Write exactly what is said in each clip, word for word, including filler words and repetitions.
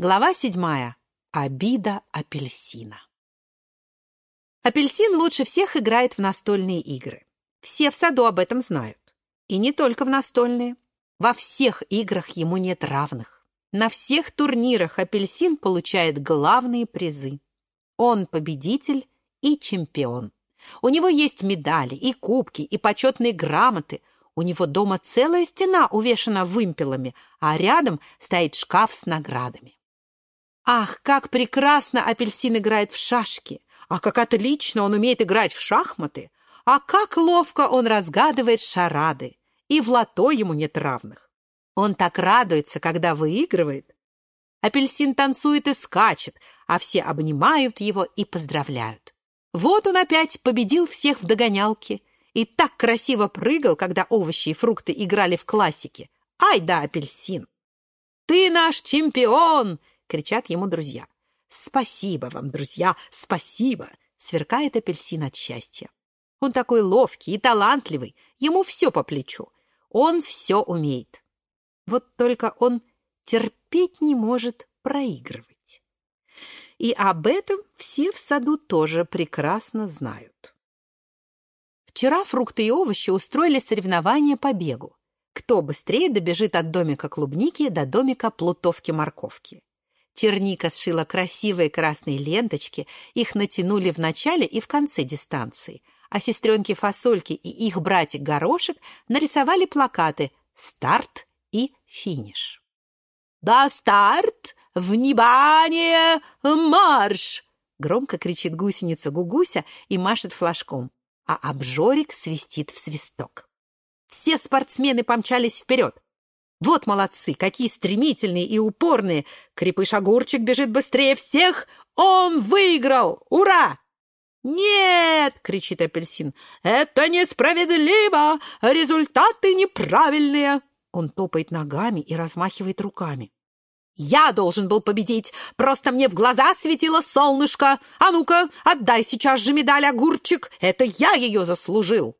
Глава седьмая. Обида апельсина. Апельсин лучше всех играет в настольные игры. Все в саду об этом знают. И не только в настольные. Во всех играх ему нет равных. На всех турнирах апельсин получает главные призы. Он победитель и чемпион. У него есть медали, и кубки, и почетные грамоты. У него дома целая стена увешана вымпелами, а рядом стоит шкаф с наградами. Ах, как прекрасно апельсин играет в шашки! А как отлично он умеет играть в шахматы! А как ловко он разгадывает шарады! И в лото ему нет равных. Он так радуется, когда выигрывает. Апельсин танцует и скачет, а все обнимают его и поздравляют. Вот он опять победил всех в догонялке и так красиво прыгал, когда овощи и фрукты играли в классике. Ай да апельсин! «Ты наш чемпион!» — кричат ему друзья. «Спасибо вам, друзья, спасибо!» — сверкает апельсин от счастья. Он такой ловкий и талантливый, ему все по плечу. Он все умеет. Вот только он терпеть не может проигрывать. И об этом все в саду тоже прекрасно знают. Вчера фрукты и овощи устроили соревнования по бегу. Кто быстрее добежит от домика клубники до домика плутовки-морковки. Черника сшила красивые красные ленточки, их натянули в начале и в конце дистанции, а сестренки Фасольки и их братик Горошек нарисовали плакаты «Старт» и «Финиш». «Да старт! Внимание! Марш!» громко кричит гусеница Гугуся и машет флажком, а обжорик свистит в свисток. Все спортсмены помчались вперед. Вот молодцы, какие стремительные и упорные. Крепыш-огурчик бежит быстрее всех. Он выиграл! Ура! «Нет!» — кричит апельсин. «Это несправедливо! Результаты неправильные!» Он топает ногами и размахивает руками. «Я должен был победить! Просто мне в глаза светило солнышко! А ну-ка, отдай сейчас же медаль, огурчик! Это я ее заслужил!»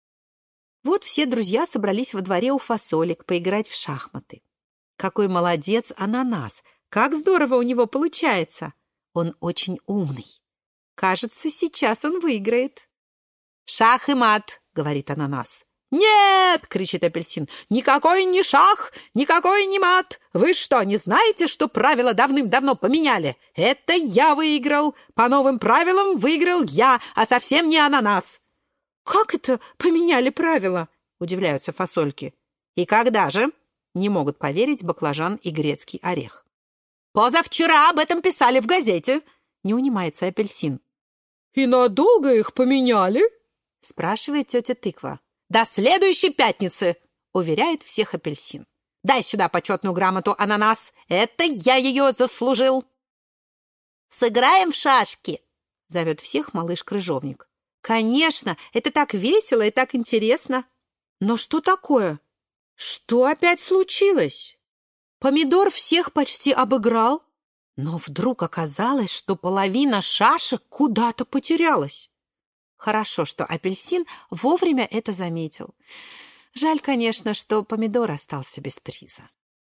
Вот все друзья собрались во дворе у Фасолик поиграть в шахматы. Какой молодец ананас! Как здорово у него получается! Он очень умный. Кажется, сейчас он выиграет. «Шах и мат!» — говорит ананас. «Нет!» — кричит апельсин. «Никакой не шах, никакой не мат! Вы что, не знаете, что правила давным-давно поменяли? Это я выиграл! По новым правилам выиграл я, а совсем не ананас!» «Как это поменяли правила?» — удивляются Фасольки. «И когда же?» — не могут поверить баклажан и грецкий орех. «Позавчера об этом писали в газете!» — не унимается апельсин. «И надолго их поменяли?» — спрашивает тетя Тыква. «До следующей пятницы!» — уверяет всех апельсин. «Дай сюда почетную грамоту, ананас! Это я ее заслужил!» «Сыграем в шашки!» — зовет всех малыш-крыжовник. «Конечно! Это так весело и так интересно!» «Но что такое? Что опять случилось?» Помидор всех почти обыграл, но вдруг оказалось, что половина шашек куда-то потерялась. Хорошо, что апельсин вовремя это заметил. Жаль, конечно, что помидор остался без приза.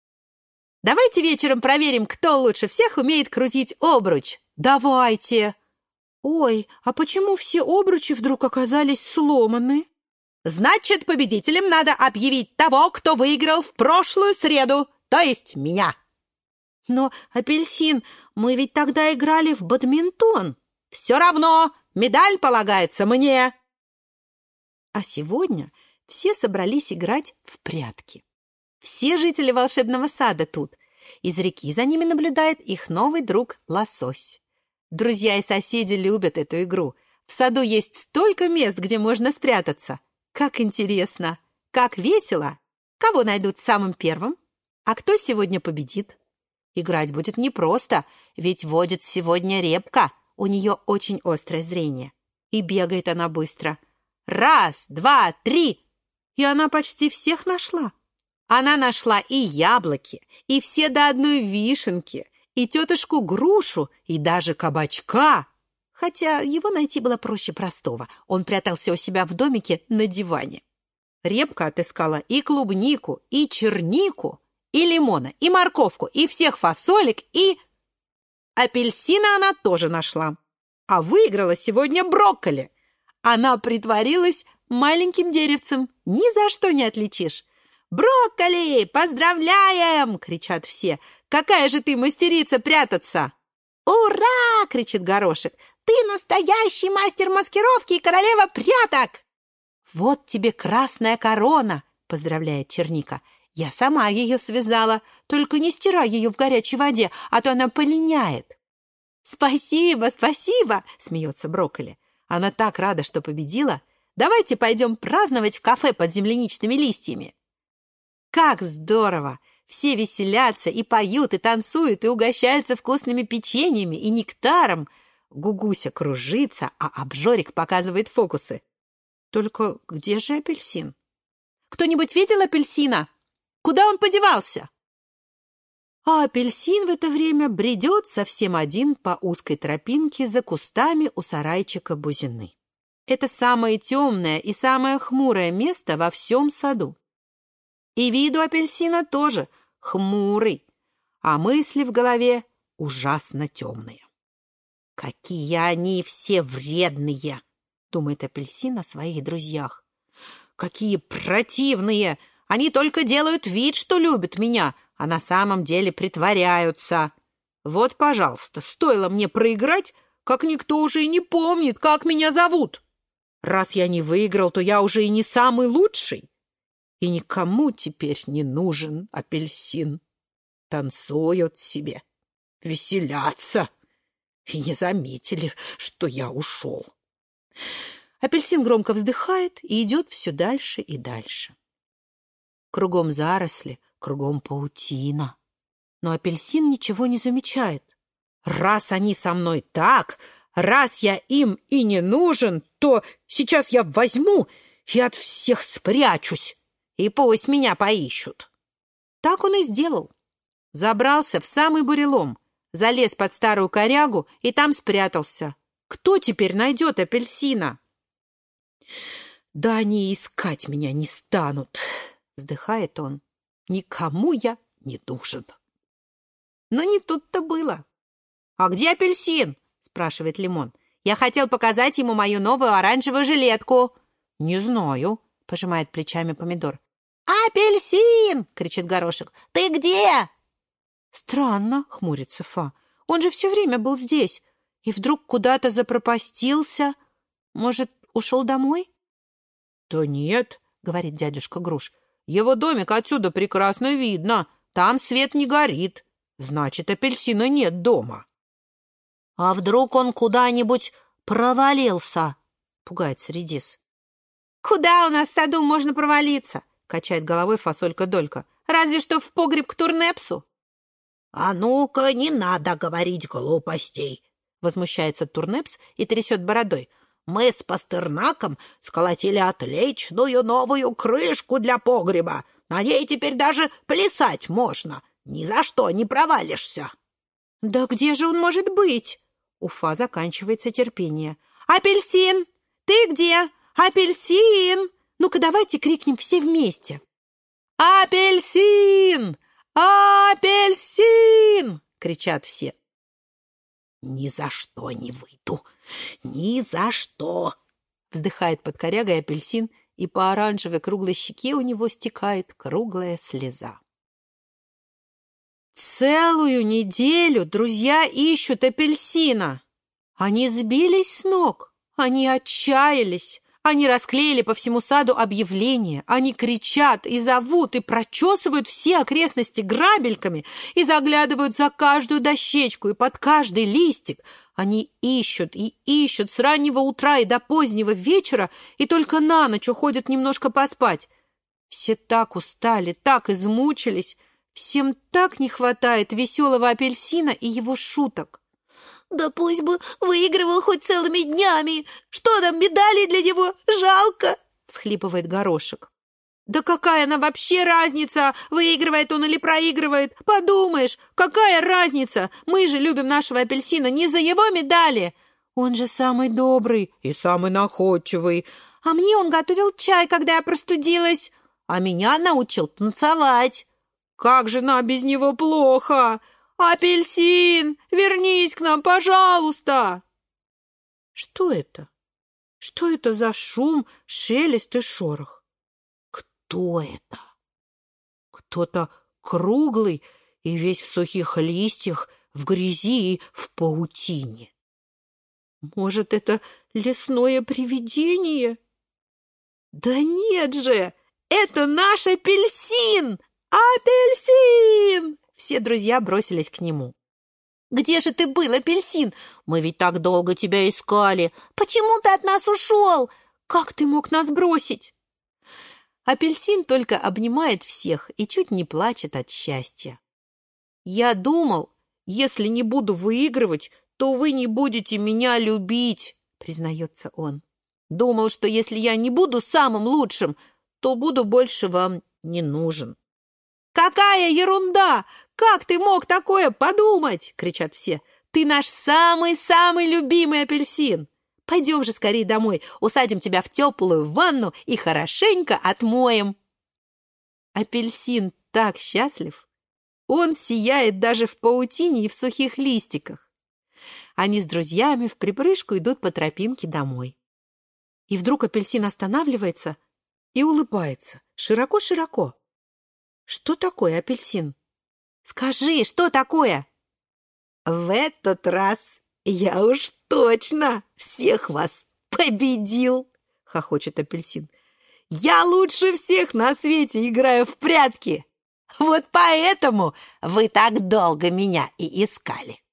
«Давайте вечером проверим, кто лучше всех умеет крутить обруч!» «Давайте!» «Ой, а почему все обручи вдруг оказались сломаны?» «Значит, победителем надо объявить того, кто выиграл в прошлую среду, то есть меня!» «Но, апельсин, мы ведь тогда играли в бадминтон!» «Все равно! Медаль полагается мне!» А сегодня все собрались играть в прятки. Все жители волшебного сада тут. Из реки за ними наблюдает их новый друг Лосось. Друзья и соседи любят эту игру. В саду есть столько мест, где можно спрятаться. Как интересно! Как весело! Кого найдут самым первым? А кто сегодня победит? Играть будет непросто, ведь водит сегодня репка. У нее очень острое зрение. И бегает она быстро. Раз, два, три. И она почти всех нашла. Она нашла и яблоки, и все до одной вишенки, и тетушку грушу, и даже кабачка. Хотя его найти было проще простого. Он прятался у себя в домике на диване. Репка отыскала и клубнику, и чернику, и лимона, и морковку, и всех фасолек, и... Апельсина она тоже нашла. А выиграла сегодня брокколи. Она притворилась маленьким деревцем. Ни за что не отличишь. «Брокколи! Поздравляем!» — кричат все. «Какая же ты мастерица прятаться!» «Ура!» — кричит Горошек. «Ты настоящий мастер маскировки и королева пряток!» «Вот тебе красная корона!» — поздравляет Черника. «Я сама ее связала, только не стирай ее в горячей воде, а то она полиняет». «Спасибо, спасибо!» — смеется Брокколи. Она так рада, что победила. «Давайте пойдем праздновать в кафе под земляничными листьями». Как здорово! Все веселятся и поют, и танцуют, и угощаются вкусными печеньями и нектаром. Гугуся кружится, а Обжорик показывает фокусы. Только где же апельсин? Кто-нибудь видел апельсина? Куда он подевался? А апельсин в это время бредет совсем один по узкой тропинке за кустами у сарайчика Бузины. Это самое темное и самое хмурое место во всем саду. И виду апельсина тоже хмурый, а мысли в голове ужасно темные. «Какие они все вредные!» — думает апельсин о своих друзьях. «Какие противные! Они только делают вид, что любят меня, а на самом деле притворяются. Вот, пожалуйста, стоило мне проиграть, как никто уже и не помнит, как меня зовут. Раз я не выиграл, то я уже и не самый лучший. И никому теперь не нужен апельсин. Танцуют себе, веселятся, и не заметили, что я ушел». Апельсин громко вздыхает и идет все дальше и дальше. Кругом заросли, кругом паутина. Но апельсин ничего не замечает. Раз они со мной так, раз я им и не нужен, то сейчас я возьму и от всех спрячусь, и пусть меня поищут. Так он и сделал. Забрался в самый бурелом, залез под старую корягу и там спрятался. Кто теперь найдет апельсина? «Да они искать меня не станут», — вздыхает он. «Никому я не нужен». Но не тут-то было. «А где апельсин?» — спрашивает Лимон. «Я хотел показать ему мою новую оранжевую жилетку». «Не знаю», — пожимает плечами Помидор. «Апельсин!» — кричит Горошек. «Ты где?» «Странно», — хмурится Фа. «Он же все время был здесь и вдруг куда-то запропастился. Может, ушел домой?» «Да нет», — говорит дядюшка Груш. «Его домик отсюда прекрасно видно. Там свет не горит. Значит, апельсина нет дома». «А вдруг он куда-нибудь провалился?» — пугается Редис. «Куда у нас в саду можно провалиться?» — качает головой Фасолька-Долька. «Разве что в погреб к Турнепсу». «А ну-ка, не надо говорить глупостей!» — возмущается Турнепс и трясет бородой. «Мы с Пастернаком сколотили отличную новую крышку для погреба. На ней теперь даже плясать можно. Ни за что не провалишься». «Да где же он может быть?» У Фа заканчивается терпение. «Апельсин! Ты где? Апельсин! Ну-ка давайте крикнем все вместе». «Апельсин! Апельсин!» — кричат все. «Ни за что не выйду! Ни за что!» — вздыхает под корягой апельсин, и по оранжевой круглой щеке у него стекает круглая слеза. Целую неделю друзья ищут апельсина. Они сбились с ног, они отчаялись. Они расклеили по всему саду объявления. Они кричат и зовут, и прочесывают все окрестности грабельками, и заглядывают за каждую дощечку и под каждый листик. Они ищут и ищут с раннего утра и до позднего вечера, и только на ночь уходят немножко поспать. Все так устали, так измучились. Всем так не хватает веселого апельсина и его шуток. «Да пусть бы выигрывал хоть целыми днями! Что нам, медали для него? Жалко!» — всхлипывает Горошек. «Да какая нам вообще разница, выигрывает он или проигрывает? Подумаешь, какая разница? Мы же любим нашего апельсина не за его медали. Он же самый добрый и самый находчивый. А мне он готовил чай, когда я простудилась. А меня научил танцевать. Как же нам без него плохо! Апельсин, вернись к нам, пожалуйста!» Что это? Что это за шум, шелест и шорох? Кто это? Кто-то круглый и весь в сухих листьях, в грязи и в паутине. Может, это лесное привидение? Да нет же! Это наш апельсин! Апельсин! Все друзья бросились к нему. «Где же ты был, апельсин? Мы ведь так долго тебя искали. Почему ты от нас ушел? Как ты мог нас бросить?» Апельсин только обнимает всех и чуть не плачет от счастья. «Я думал, если не буду выигрывать, то вы не будете меня любить», признается он. «Думал, что если я не буду самым лучшим, то буду больше вам не нужен». «Какая ерунда! Как ты мог такое подумать?» — кричат все. «Ты наш самый-самый любимый апельсин! Пойдем же скорее домой, усадим тебя в теплую ванну и хорошенько отмоем». Апельсин так счастлив! Он сияет даже в паутине и в сухих листиках. Они с друзьями вприпрыжку идут по тропинке домой. И вдруг апельсин останавливается и улыбается широко-широко. «Что такое, апельсин? Скажи, что такое?» «В этот раз я уж точно всех вас победил!» — хохочет апельсин. «Я лучше всех на свете играю в прятки! Вот поэтому вы так долго меня и искали!»